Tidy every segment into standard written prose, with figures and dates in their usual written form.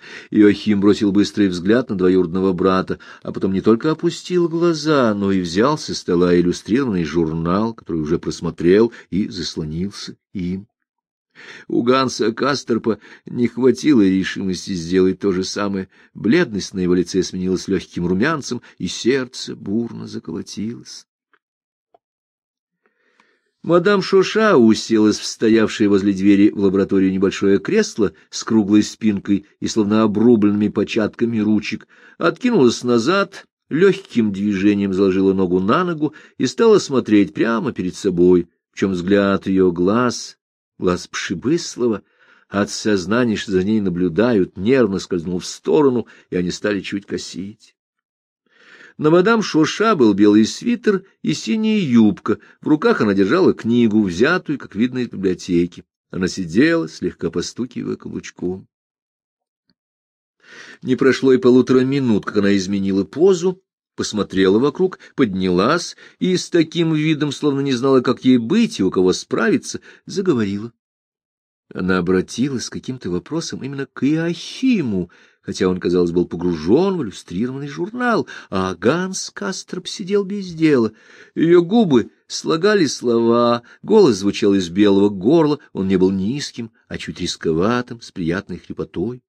Иоахим бросил быстрый взгляд на двоюродного брата, а потом не только опустил глаза, но и взял со стола иллюстрированный журнал, который уже просмотрел, и заслонился им. У Ганса Касторпа не хватило решимости сделать то же самое. Бледность на его лице сменилась легким румянцем, и сердце бурно заколотилось. Мадам Шоша уселась в стоявшее возле двери в лабораторию небольшое кресло с круглой спинкой и словно обрубленными початками ручек, откинулась назад, легким движением заложила ногу на ногу и стала смотреть прямо перед собой, причем взгляд ее глаз Пшибыслова, от сознания, что за ней наблюдают, нервно скользнул в сторону, и они стали чуть косить. На мадам Шоша был белый свитер и синяя юбка, в руках она держала книгу, взятую, как видно, из библиотеки. Она сидела, слегка постукивая каблучком. Не прошло и 1,5 минут, как она изменила позу, посмотрела вокруг, поднялась и с таким видом, словно не знала, как ей быть и у кого справиться, заговорила. Она обратилась с каким-то вопросом именно к Иоахиму, хотя он, казалось, был погружен в иллюстрированный журнал, а Ганс Касторп сидел без дела. Ее губы слагали слова, голос звучал из белого горла, он не был низким, а чуть рисковатым, с приятной хрипотой.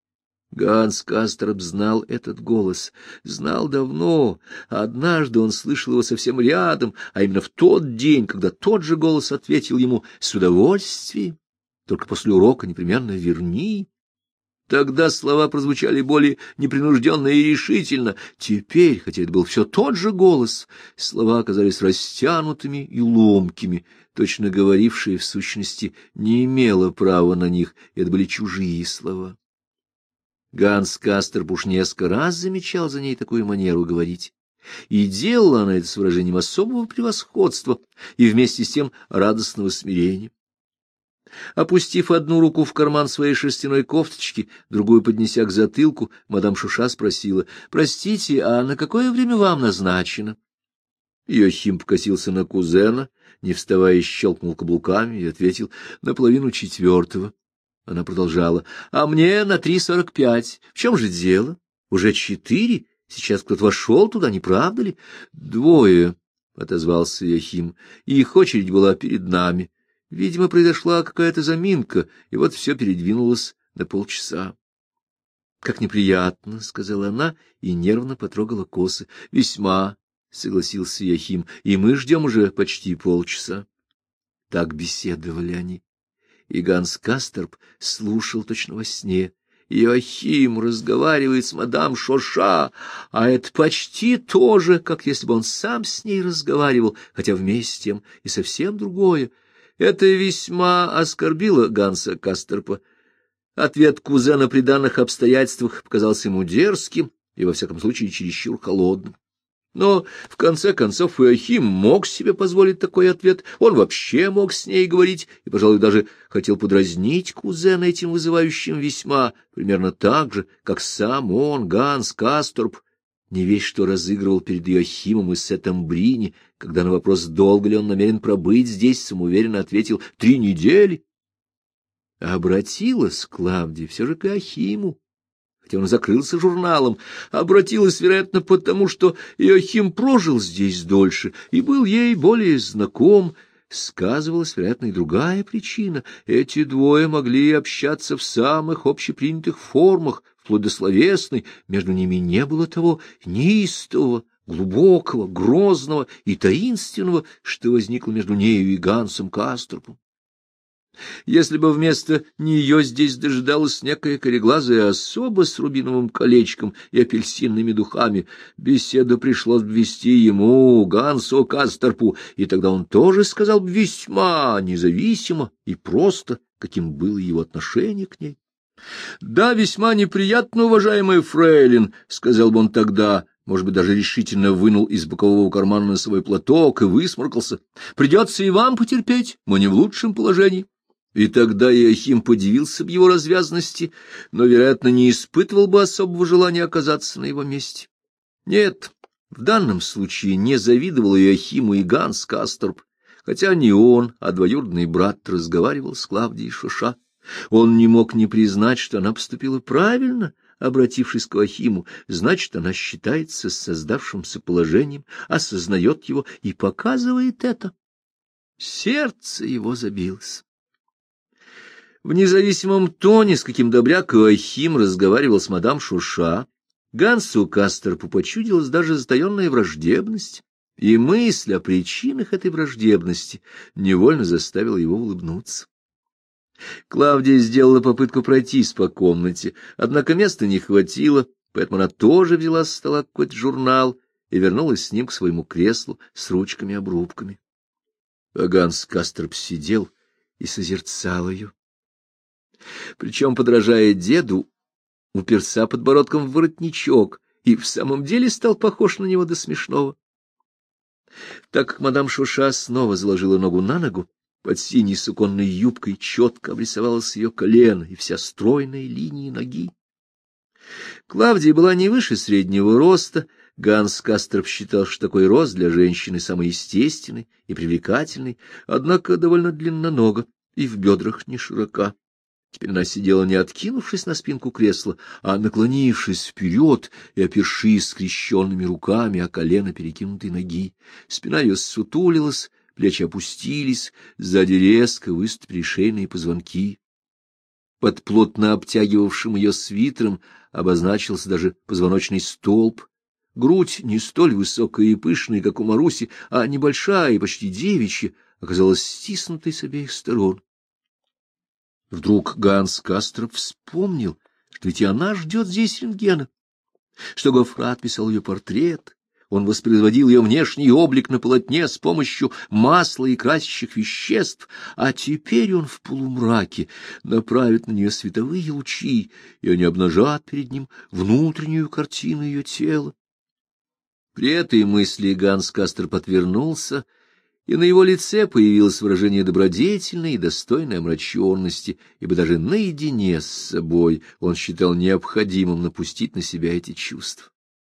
Ганс Касторп знал этот голос, знал давно. Однажды он слышал его совсем рядом, а именно в тот день, когда тот же голос ответил ему с удовольствием. Только после урока непременно верни. Тогда слова прозвучали более непринужденно и решительно. Теперь, хотя это был все тот же голос, слова оказались растянутыми и ломкими. Точно говорившая, в сущности, не имела права на них, это были чужие слова. Ганс Касторп уж несколько раз замечал за ней такую манеру говорить. И делала она это с выражением особого превосходства и вместе с тем радостного смирения. Опустив одну руку в карман своей шерстяной кофточки, другую поднеся к затылку, мадам Шоша спросила: «Простите, а на какое время вам назначено?» Иоахим покосился на кузена, не вставая, щелкнул каблуками и ответил: «На 3:30». Она продолжала: «А мне на 3:45. В чем же дело? Уже 4? Сейчас кто-то вошел туда, не правда ли?» «2», — отозвался Иоахим, — «и их очередь была перед нами. Видимо, произошла какая-то заминка, и вот все передвинулось на полчаса». «Как неприятно», — сказала она и нервно потрогала косы. «Весьма», — согласился Иоахим, — «и мы ждем уже почти полчаса». Так беседовали они. И Ганс Касторп слушал точно во сне. Иоахим разговаривает с мадам Шоша, а это почти то же, как если бы он сам с ней разговаривал, хотя вместе с тем и совсем другое. Это весьма оскорбило Ганса Касторпа. Ответ кузена при данных обстоятельствах показался ему дерзким и, во всяком случае, чересчур холодным. Но, в конце концов, Иоахим мог себе позволить такой ответ, он вообще мог с ней говорить, и, пожалуй, даже хотел подразнить кузена этим вызывающим весьма, примерно так же, как сам он, Ганс Касторп, не весь что разыгрывал перед Иоахимом и Сетом Брини, когда на вопрос, долго ли он намерен пробыть здесь, самоуверенно ответил: 3 недели. А обратилась Клавдия все же к Иоахиму, хотя он закрылся журналом, обратилась, вероятно, потому что Иоахим прожил здесь дольше и был ей более знаком. Сказывалась, вероятно, и другая причина. Эти двое могли общаться в самых общепринятых формах, вплоть до словесной, между ними не было того неистового, глубокого, грозного и таинственного, что возникло между нею и Гансом Касторпом. Если бы вместо нее здесь дожидалась некая кореглазая особа с рубиновым колечком и апельсинными духами, беседу пришлось бы вести ему, Гансу Касторпу, и тогда он тоже сказал бы весьма независимо и просто, каким было его отношение к ней. — Да, весьма неприятно, уважаемый фрейлин, — сказал бы он тогда, может быть, даже решительно вынул из бокового кармана носовой платок и высморкался. — Придется и вам потерпеть, мы не в лучшем положении. И тогда Иоахим подивился б его развязности, но, вероятно, не испытывал бы особого желания оказаться на его месте. Нет, в данном случае не завидовал Иоахиму и Ганс Касторп, хотя не он, а двоюродный брат разговаривал с Клавдией Шоша. Он не мог не признать, что она поступила правильно, обратившись к Иоахиму, значит, она считается с создавшимся положением, осознает его и показывает это. Сердце его забилось. В независимом тоне, с каким добряк Иоахим разговаривал с мадам Шуша, Гансу Кастерпу почудилась даже затаенная враждебность, и мысль о причинах этой враждебности невольно заставила его улыбнуться. Клавдия сделала попытку пройтись по комнате, однако места не хватило, поэтому она тоже взяла со стола какой-то журнал и вернулась с ним к своему креслу с ручками-обрубками. А Ганс Кастерп сидел и созерцал ее. Причем, подражая деду, уперся подбородком в воротничок и в самом деле стал похож на него до смешного. Так как мадам Шуша снова заложила ногу на ногу, под синей суконной юбкой четко обрисовалось ее колено и вся стройная линия ноги. Клавдия была не выше среднего роста. Ганс Кастерп считал, что такой рост для женщины самый естественный и привлекательный, однако довольно длиннонога и в бедрах не широка. Теперь она сидела, не откинувшись на спинку кресла, а наклонившись вперед и опершись скрещенными руками о колено перекинутой ноги. Спина ее ссутулилась, плечи опустились, сзади резко выступили шейные позвонки. Под плотно обтягивавшим ее свитером обозначился даже позвоночный столб. Грудь, не столь высокая и пышная, как у Маруси, а небольшая и почти девичья, оказалась стиснутой с обеих сторон. Вдруг Ганс Кастерп вспомнил, что ведь и она ждет здесь рентгена, что Гоффрат писал ее портрет, он воспроизводил ее внешний облик на полотне с помощью масла и красящих веществ, а теперь он в полумраке направит на нее световые лучи, и они обнажат перед ним внутреннюю картину ее тела. При этой мысли Ганс Кастерп отвернулся, и на его лице появилось выражение добродетельной и достойной омраченности, ибо даже наедине с собой он считал необходимым напустить на себя эти чувства.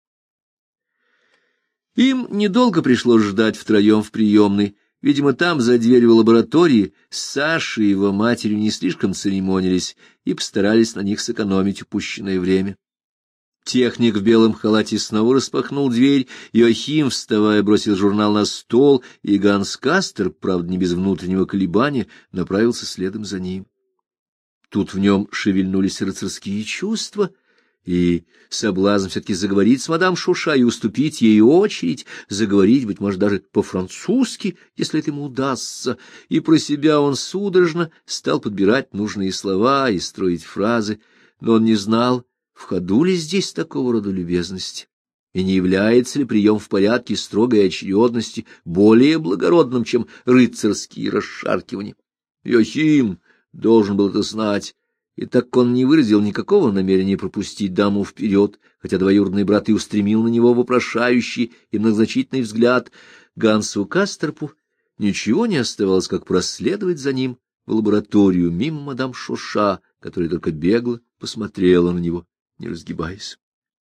Им недолго пришлось ждать втроем в приемной. Видимо, там, за дверью лаборатории, Саша и его матерью не слишком церемонились и постарались на них сэкономить упущенное время. Техник в белом халате снова распахнул дверь, Иоахим, вставая, бросил журнал на стол, и Ганс Кастерп, правда, не без внутреннего колебания, направился следом за ним. Тут в нем шевельнулись рыцарские чувства, и соблазн все-таки заговорить с мадам Шуша и уступить ей очередь, заговорить, быть может, даже по-французски, если это ему удастся, и про себя он судорожно стал подбирать нужные слова и строить фразы, но он не знал, в ходу ли здесь такого рода любезности, и не является ли прием в порядке строгой очередности более благородным, чем рыцарские расшаркивания. Иоахим должен был это знать, и так как он не выразил никакого намерения пропустить даму вперед, хотя двоюродный брат и устремил на него вопрошающий и многозначительный взгляд, Гансу Кастерпу ничего не оставалось, как проследовать за ним в лабораторию мимо мадам Шуша, которая только бегло посмотрела на него, не разгибаясь.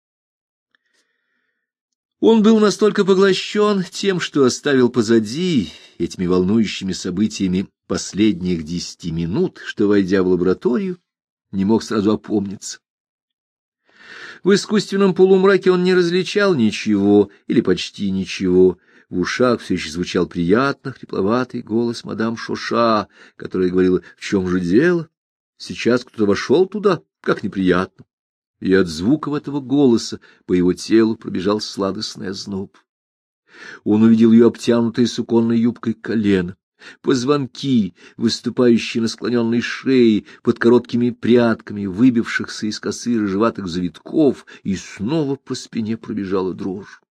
Он был настолько поглощен тем, что оставил позади этими волнующими событиями последних 10 минут, что, войдя в лабораторию, не мог сразу опомниться. В искусственном полумраке он не различал ничего или почти ничего. В ушах все еще звучал приятно хрипловатый голос мадам Шуша, которая говорила: «В чем же дело? Сейчас кто-то вошел туда, как неприятно». И от звуков этого голоса по его телу пробежал сладостный озноб. Он увидел ее обтянутой суконной юбкой колено, позвонки, выступающие на склоненной шее, под короткими прядками, выбившихся из косы рыжеватых завитков, и снова по спине пробежала дрожь.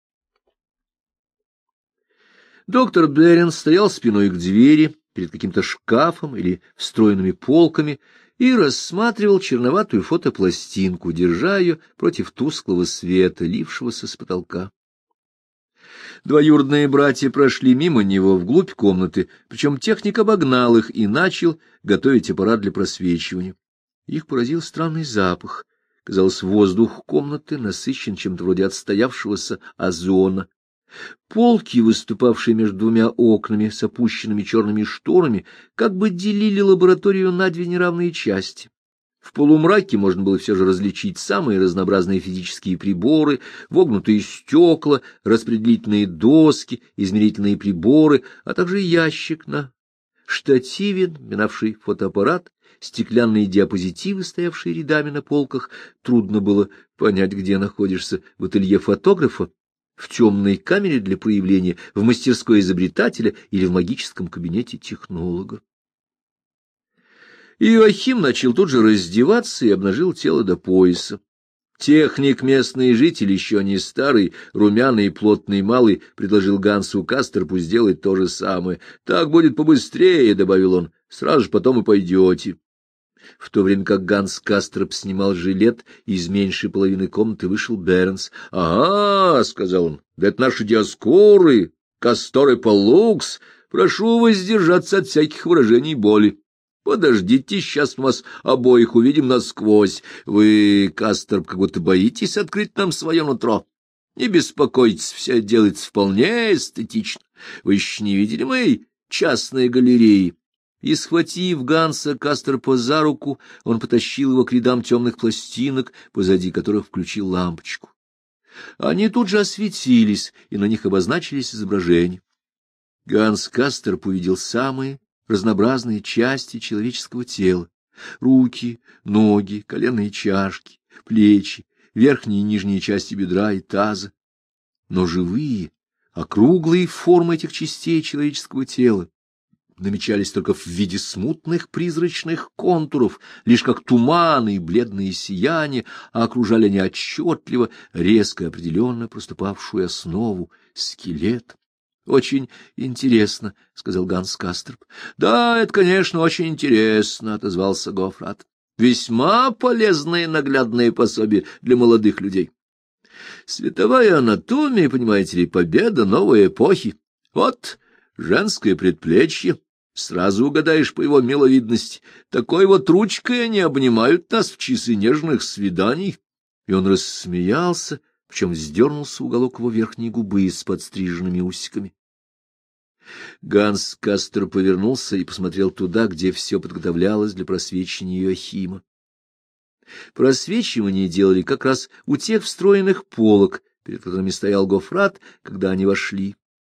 Доктор Берен стоял спиной к двери, перед каким-то шкафом или встроенными полками, и рассматривал черноватую фотопластинку, держа ее против тусклого света, лившегося с потолка. Двоюродные братья прошли мимо него вглубь комнаты, причем техник обогнал их и начал готовить аппарат для просвечивания. Их поразил странный запах. Казалось, воздух комнаты насыщен чем-то вроде отстоявшегося озона. Полки, выступавшие между двумя окнами с опущенными черными шторами, как бы делили лабораторию на две неравные части. В полумраке можно было все же различить самые разнообразные физические приборы, вогнутые стекла, распределительные доски, измерительные приборы, а также ящик на штативе, напоминавший фотоаппарат, стеклянные диапозитивы, стоявшие рядами на полках. Трудно было понять, где находишься: в ателье фотографа, в темной камере для проявления, в мастерской изобретателя или в магическом кабинете технолога. Иоахим начал тут же раздеваться и обнажил тело до пояса. Техник, местный житель, еще не старый, румяный и плотный малый, предложил Гансу Кастерпу сделать то же самое. — Так будет побыстрее, — добавил он, — сразу же потом и пойдете. В то время как Ганс Кастерп снимал жилет, из меньшей половины комнаты вышел Бернс. — Ага, — сказал он, — да это наши Диаскоры, Кастор и Паллукс. Прошу воздержаться от всяких выражений боли. Подождите, сейчас мы вас обоих увидим насквозь. Вы, Кастерп, как будто боитесь открыть нам свое нутро. Не беспокойтесь, все делается вполне эстетично. Вы еще не видели моей частной галереи? И, схватив Ганса Кастерпа за руку, он потащил его к рядам темных пластинок, позади которых включил лампочку. Они тут же осветились, и на них обозначились изображения. Ганс Кастерп увидел самые разнообразные части человеческого тела: руки, ноги, коленные чашки, плечи, верхние и нижние части бедра и таза. Но живые, округлые формы этих частей человеческого тела намечались только в виде смутных призрачных контуров, лишь как туманы и бледные сияния, а окружали они отчетливо, резко и определенно проступавшую основу — скелет. — Очень интересно, — сказал Ганс Кастерп. — Да, это, конечно, очень интересно, — отозвался Гофрат. — Весьма полезное наглядное пособие для молодых людей. Световая анатомия, понимаете ли, победа новой эпохи. Вот женское предплечье, сразу угадаешь по его миловидности. Такой вот ручкой они обнимают нас в часы нежных свиданий. И он рассмеялся, причем вздернулся уголок его верхней губы с подстриженными усиками. Ганс Кастер повернулся и посмотрел туда, где все подготовлялось для просвечивания Иоахима. Просвечивание делали как раз у тех встроенных полок, перед которыми стоял Гофрат, когда они вошли.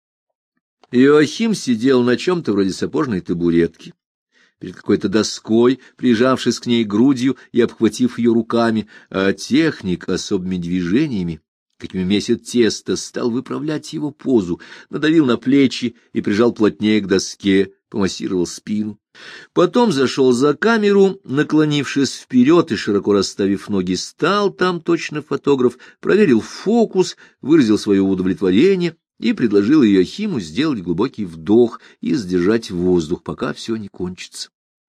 Иоахим сидел на чем-то вроде сапожной табуретки, перед какой-то доской, прижавшись к ней грудью и обхватив ее руками, а техник особыми движениями, какими месит тесто, стал выправлять его позу, надавил на плечи и прижал плотнее к доске, помассировал спину. Потом зашел за камеру, наклонившись вперед и широко расставив ноги, стал там точно фотограф, проверил фокус, выразил свое удовлетворение и предложил Иоахиму сделать глубокий вдох и сдержать воздух, пока все не кончится.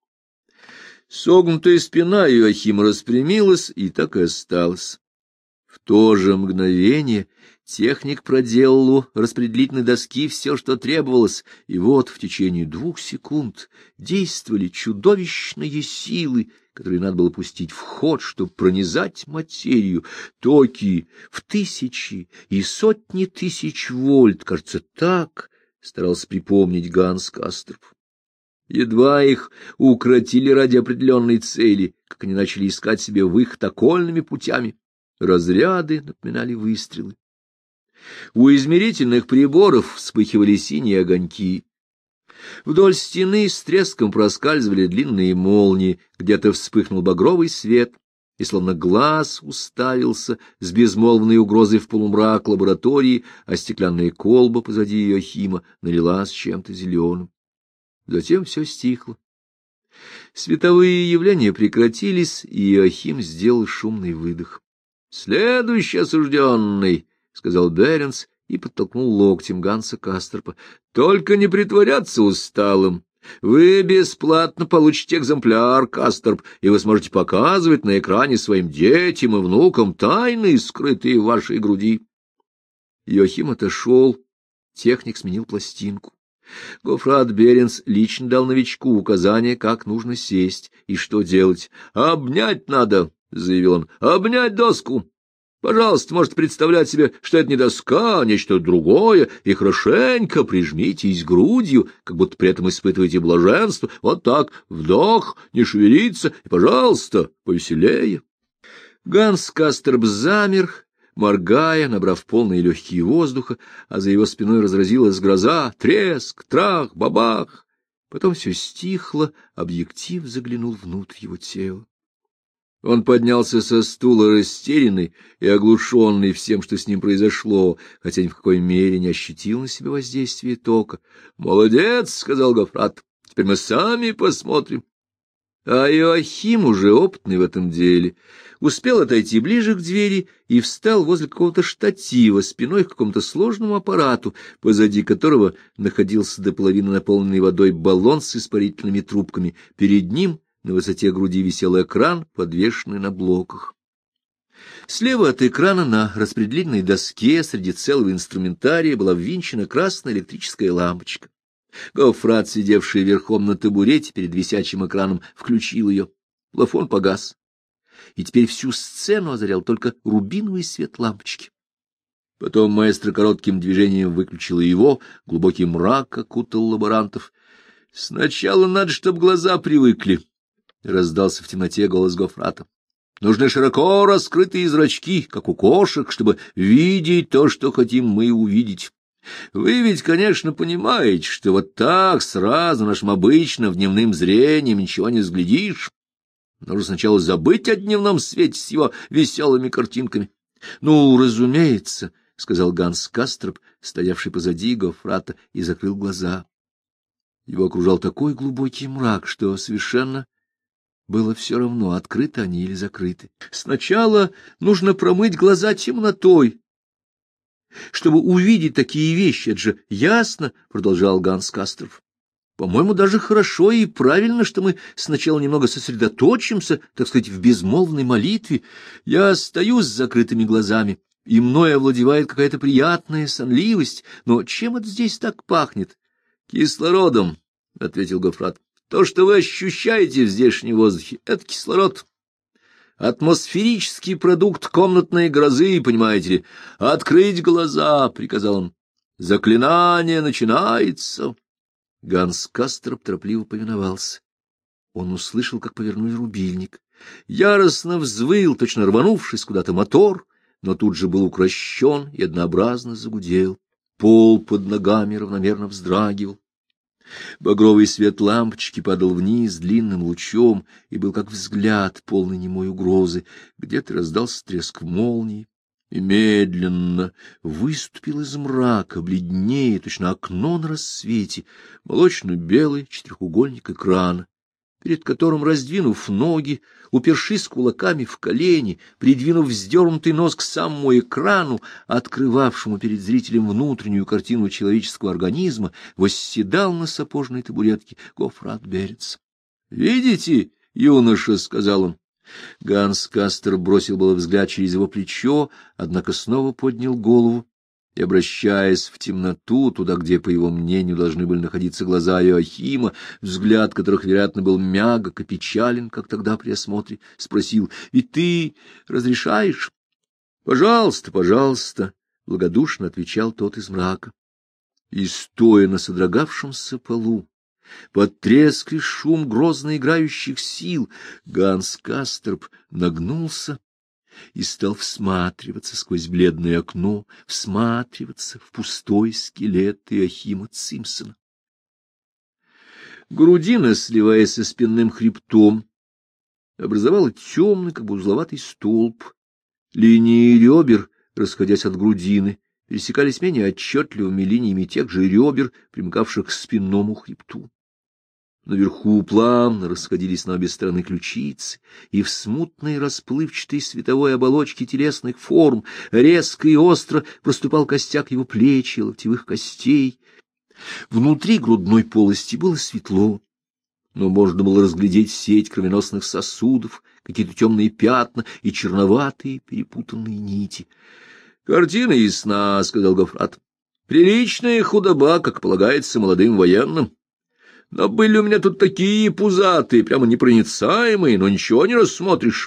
Согнутая спина Иоахима распрямилась и так и осталась. В то же мгновение техник проделал у распределительной доски все, что требовалось, и вот в течение 2 секунд действовали чудовищные силы, которые надо было пустить в ход, чтобы пронизать материю. Токи в 1000 и сотни тысяч вольт, кажется, так старался припомнить Ганс Кастерп. Едва их укротили ради определенной цели, как они начали искать себе выход окольными путями. Разряды напоминали выстрелы. У измерительных приборов вспыхивали синие огоньки. Вдоль стены с треском проскальзывали длинные молнии, где-то вспыхнул багровый свет, и словно глаз уставился с безмолвной угрозой в полумрак лаборатории, а стеклянная колба позади Иоахима налилась чем-то зеленым. Затем все стихло. Световые явления прекратились, и Иоахим сделал шумный выдох. — Следующий осужденный, — сказал Беренс и подтолкнул локтем Ганса Кастерпа. — Только не притворяться усталым. Вы бесплатно получите экземпляр, Кастерп, и вы сможете показывать на экране своим детям и внукам тайны, скрытые в вашей груди. Иоахим отошел. Техник сменил пластинку. Гофрат Беренс лично дал новичку указание, как нужно сесть и что делать. — Обнять надо, — заявил он, — обнять доску. Пожалуйста, можете представлять себе, что это не доска, а нечто другое, и хорошенько прижмитесь грудью, как будто при этом испытываете блаженство. Вот так, вдох, не шевелиться, и, пожалуйста, повеселее. Ганс Кастерб замер, моргая, набрав полные легкие воздуха, а за его спиной разразилась гроза, треск, трах, бабах. Потом все стихло, объектив заглянул внутрь его тела. Он поднялся со стула растерянный и оглушенный всем, что с ним произошло, хотя ни в какой мере не ощутил на себе воздействие тока. — Молодец, — сказал Гоффрат, — теперь мы сами посмотрим. А Иоахим, уже опытный в этом деле, успел отойти ближе к двери и встал возле какого-то штатива спиной к какому-то сложному аппарату, позади которого находился до половины наполненный водой баллон с испарительными трубками. Перед ним на высоте груди висел экран, подвешенный на блоках. Слева от экрана на распределительной доске среди целого инструментария была ввинчена красная электрическая лампочка. Гоффрат, сидевший верхом на табурете перед висячим экраном, включил ее. Плафон погас, и теперь всю сцену озарял только рубиновый свет лампочки. Потом маэстро коротким движением выключил его, глубокий мрак окутал лаборантов. — Сначала надо, чтобы глаза привыкли, — раздался в темноте голос Гоффрата. — Нужны широко раскрытые зрачки, как у кошек, чтобы видеть то, что хотим мы увидеть. Вы ведь, конечно, понимаете, что вот так сразу нашим обычным дневным зрением ничего не взглядишь. Нужно сначала забыть о дневном свете с его веселыми картинками. — Ну, разумеется, — сказал Ганс Кастерб, стоявший позади Гоффрата, и закрыл глаза. Его окружал такой глубокий мрак, что совершенно было все равно, открыты они или закрыты. Сначала нужно промыть глаза темнотой, чтобы увидеть такие вещи. Это же ясно, — продолжал Ганс Кастерб. По-моему, даже хорошо и правильно, что мы сначала немного сосредоточимся, так сказать, в безмолвной молитве. Я стою с закрытыми глазами, и мною овладевает какая-то приятная сонливость. Но чем это здесь так пахнет? — Кислородом, — ответил Гоффрат. — То, что вы ощущаете в здешнем воздухе, — это кислород. Атмосферический продукт комнатной грозы, понимаете ли. — Открыть глаза, — приказал он. — Заклинание начинается. Ганс Кастерб торопливо повиновался. Он услышал, как повернули рубильник. Яростно взвыл, точно рванувшись куда-то мотор, но тут же был укрощен и однообразно загудел. Пол под ногами равномерно вздрагивал. Багровый свет лампочки падал вниз длинным лучом и был как взгляд, полный немой угрозы. Где-то раздался треск молнии, и медленно выступил из мрака, бледнее, точно окно на рассвете, молочно-белый четырехугольник экрана, перед которым, раздвинув ноги, упершись кулаками в колени, придвинув вздернутый нос к самому экрану, открывавшему перед зрителем внутреннюю картину человеческого организма, восседал на сапожной табуретке Гоффрат Берец. — Видите, юноша, — сказал он. Ганс Кастерб бросил было взгляд через его плечо, однако снова поднял голову и, обращаясь в темноту, туда, где, по его мнению, должны были находиться глаза Иоахима, взгляд которых, вероятно, был мягок и печален, как тогда при осмотре, спросил: — И ты разрешаешь? — Пожалуйста, пожалуйста, — благодушно отвечал тот из мрака. И, стоя на содрогавшемся полу, под треск и шум грозно играющих сил, Ганс Кастерб нагнулся и стал всматриваться сквозь бледное окно, всматриваться в пустой скелет Иоахима Цимсона. Грудина, сливаясь со спинным хребтом, образовала темный, как бы узловатый столб. Линии ребер, расходясь от грудины, пересекались менее отчетливыми линиями тех же ребер, примыкавших к спинному хребту. Наверху плавно расходились на обе стороны ключицы, и в смутной расплывчатой световой оболочке телесных форм резко и остро проступал костяк его плеч и локтевых костей. Внутри грудной полости было светло, но можно было разглядеть сеть кровеносных сосудов, какие-то темные пятна и черноватые перепутанные нити. — Картина ясна, — сказал Гоффрат. — Приличная худоба, как полагается молодым военным. Но были у меня тут такие пузатые, прямо непроницаемые, но ничего не рассмотришь.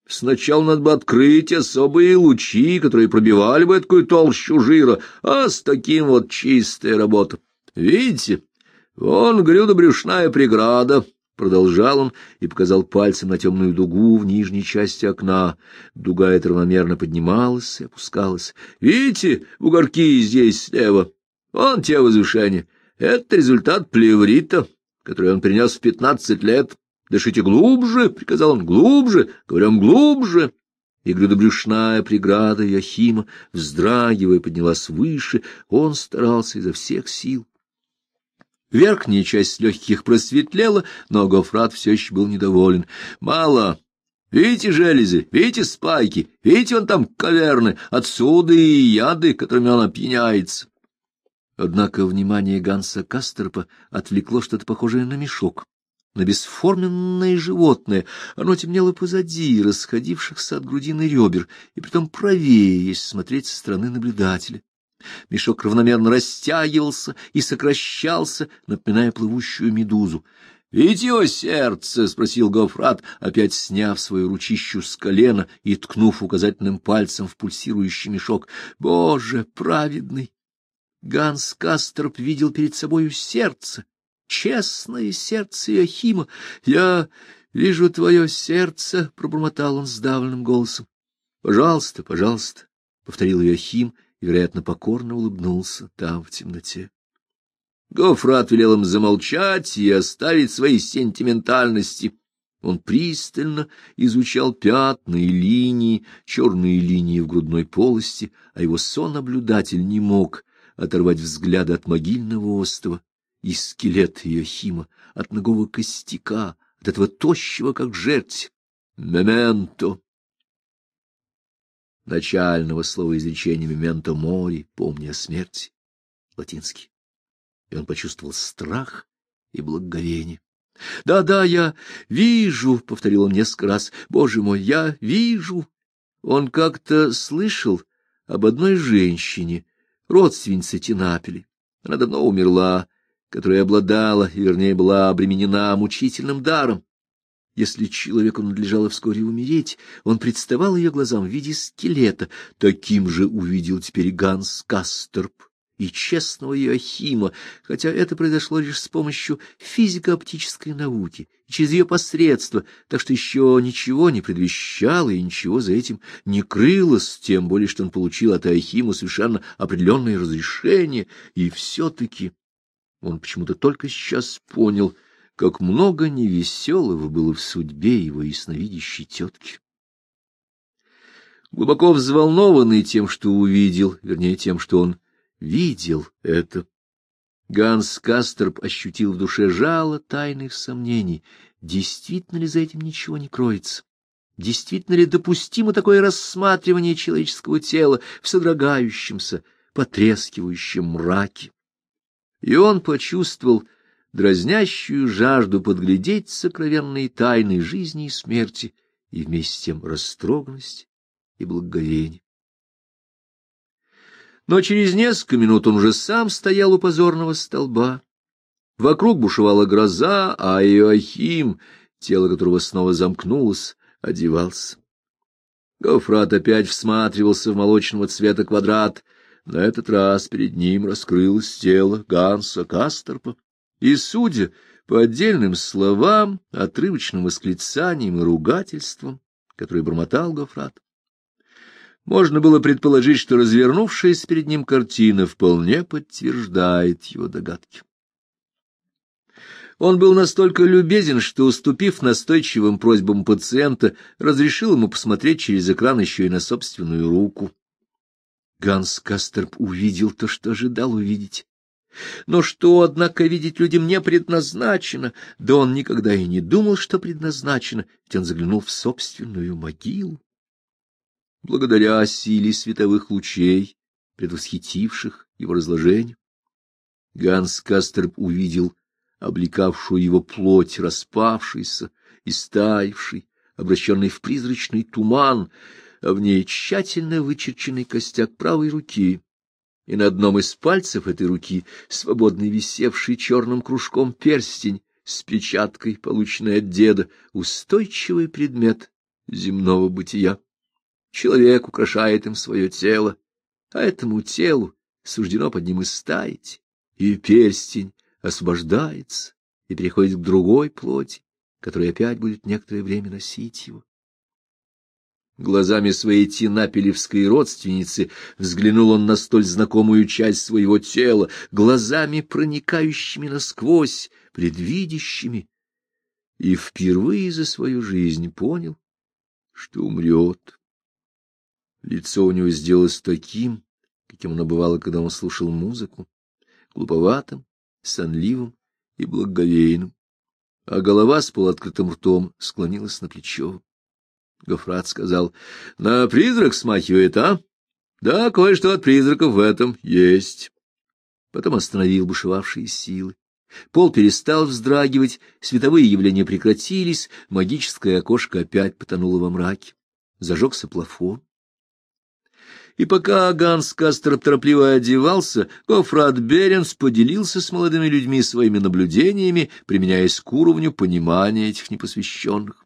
Сначала надо бы открыть особые лучи, которые пробивали бы такую толщу жира, а с таким вот чистая работа. Видите, вон грудобрюшная преграда, — продолжал он и показал пальцем на темную дугу в нижней части окна. Дуга эта равномерно поднималась и опускалась. Видите, бугорки здесь слева? Вон те возвышения. Это результат плеврита, который он принес в 15 лет. «Дышите глубже», — приказал он, — «глубже, говорим, глубже». И грудобрюшная преграда Иохима, вздрагивая, поднялась выше, он старался изо всех сил. Верхняя часть легких просветлела, но Гофрат все еще был недоволен. «Мало. Видите железы, видите спайки, видите вон там каверны, отсюда и яды, которыми он опьяняется». Однако внимание Ганса Кастерпа отвлекло что-то похожее на мешок, на бесформенное животное. Оно темнело позади расходившихся от грудины ребер, и притом правее, если смотреть со стороны наблюдателя. Мешок равномерно растягивался и сокращался, напоминая плывущую медузу. — Видите его сердце? — спросил Гофрат, опять сняв свою ручищу с колена и ткнув указательным пальцем в пульсирующий мешок. — Боже праведный! Ганс Кастерп видел перед собою сердце, честное сердце Иохима. — Я вижу твое сердце, — пробормотал он сдавленным голосом. — Пожалуйста, пожалуйста, — повторил Иохим и, вероятно, покорно улыбнулся там в темноте. Гофрат велел им замолчать и оставить свои сентиментальности. Он пристально изучал пятна и линии, черные линии в грудной полости, а его сонаблюдатель не мог оторвать взгляда от могильного остова и скелета Иохима, от ногого костяка, от этого тощего, как жерть. «Мементо». Начального слова изречения «мементо мори», помни о смерти, латинский. И он почувствовал страх и благоговение. «Да, да, я вижу», — повторил он несколько раз, — «Боже мой, я вижу». Он как-то слышал об одной женщине, родственнице Тинапели. Она давно умерла, которая обладала, и, вернее, была обременена мучительным даром. Если человеку надлежало вскоре умереть, он представал ее глазам в виде скелета. Таким же увидел теперь Ганс Кастерп и честного Иохима, хотя это произошло лишь с помощью физико-оптической науки, и через ее посредство, так что еще ничего не предвещало и ничего за этим не крылось, тем более, что он получил от Иохима совершенно определенное разрешение, и все-таки он почему-то только сейчас понял, как много невеселого было в судьбе его ясновидящей тетки. Глубоко взволнованный тем, что увидел, вернее, тем, что он видел это, Ганс Кастерп ощутил в душе жало тайных сомнений, действительно ли за этим ничего не кроется, действительно ли допустимо такое рассматривание человеческого тела в содрогающемся, потрескивающем мраке. И он почувствовал дразнящую жажду подглядеть сокровенные тайны жизни и смерти, и вместе с тем растроганность и благоговение. Но через несколько минут он уже сам стоял у позорного столба. Вокруг бушевала гроза, а Иоахим, тело которого снова замкнулось, одевался. Гофрат опять всматривался в молочного цвета квадрат. На этот раз перед ним раскрылось тело Ганса Кастерпа. И, судя по отдельным словам, отрывочным восклицаниям и ругательствам, которые бормотал Гофрат, можно было предположить, что развернувшаяся перед ним картина вполне подтверждает его догадки. Он был настолько любезен, что, уступив настойчивым просьбам пациента, разрешил ему посмотреть через экран еще и на собственную руку. Ганс Кастерп увидел то, что ожидал увидеть. Но что, однако, видеть людям не предназначено, да он никогда и не думал, что предназначено, ведь он заглянул в собственную могилу. Благодаря силе световых лучей, предвосхитивших его разложение, Ганс Кастерп увидел облекавшую его плоть, распавшейся, истаившей, обращенной в призрачный туман, а в ней тщательно вычерченный костяк правой руки, и на одном из пальцев этой руки свободно висевший черным кружком перстень с печаткой, полученной от деда, устойчивый предмет земного бытия. Человек украшает им свое тело, а этому телу суждено под ним истаять, и перстень освобождается и переходит к другой плоти, которая опять будет некоторое время носить его. Глазами своей тинапелевской родственницы взглянул он на столь знакомую часть своего тела, глазами, проникающими насквозь, предвидящими, и впервые за свою жизнь понял, что умрет. Лицо у него сделалось таким, каким оно бывало, когда он слушал музыку, глуповатым, сонливым и благоговейным, а голова с полуоткрытым ртом склонилась на плечо. Гоффрат сказал: — На призрак смахивает, а? Да, кое-что от призраков в этом есть. Потом остановил бушевавшие силы. Пол перестал вздрагивать, световые явления прекратились, магическое окошко опять потонуло во мраке. Зажегся плафон. И пока Ганс Кастер торопливо одевался, Гоффрат Беренс поделился с молодыми людьми своими наблюдениями, применяясь к уровню понимания этих непосвященных.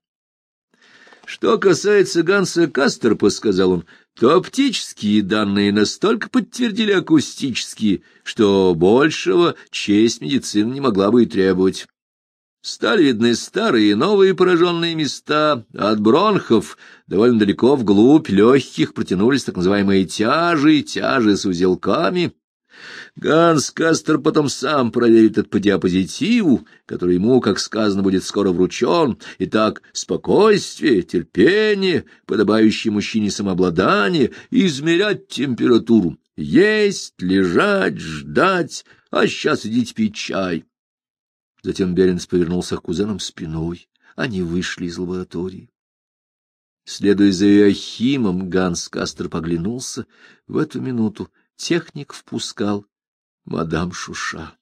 Что касается Ганса Кастерпа, — сказал он, — то оптические данные настолько подтвердили акустические, что большего честь медицины не могла бы и требовать. Стали видны старые и новые пораженные места, а от бронхов довольно далеко вглубь легких протянулись так называемые тяжи с узелками. Ганс Кастер потом сам проверит это по диапозитиву, который ему, как сказано, будет скоро вручен. Итак, спокойствие, терпение, подобающее мужчине самообладание, измерять температуру, есть, лежать, ждать, а сейчас идите пить чай. Затем Беренс повернулся к кузенам спиной. Они вышли из лаборатории. Следуя за Иоахимом, Ганс Кастер поглянулся. В эту минуту техник впускал мадам Шуша.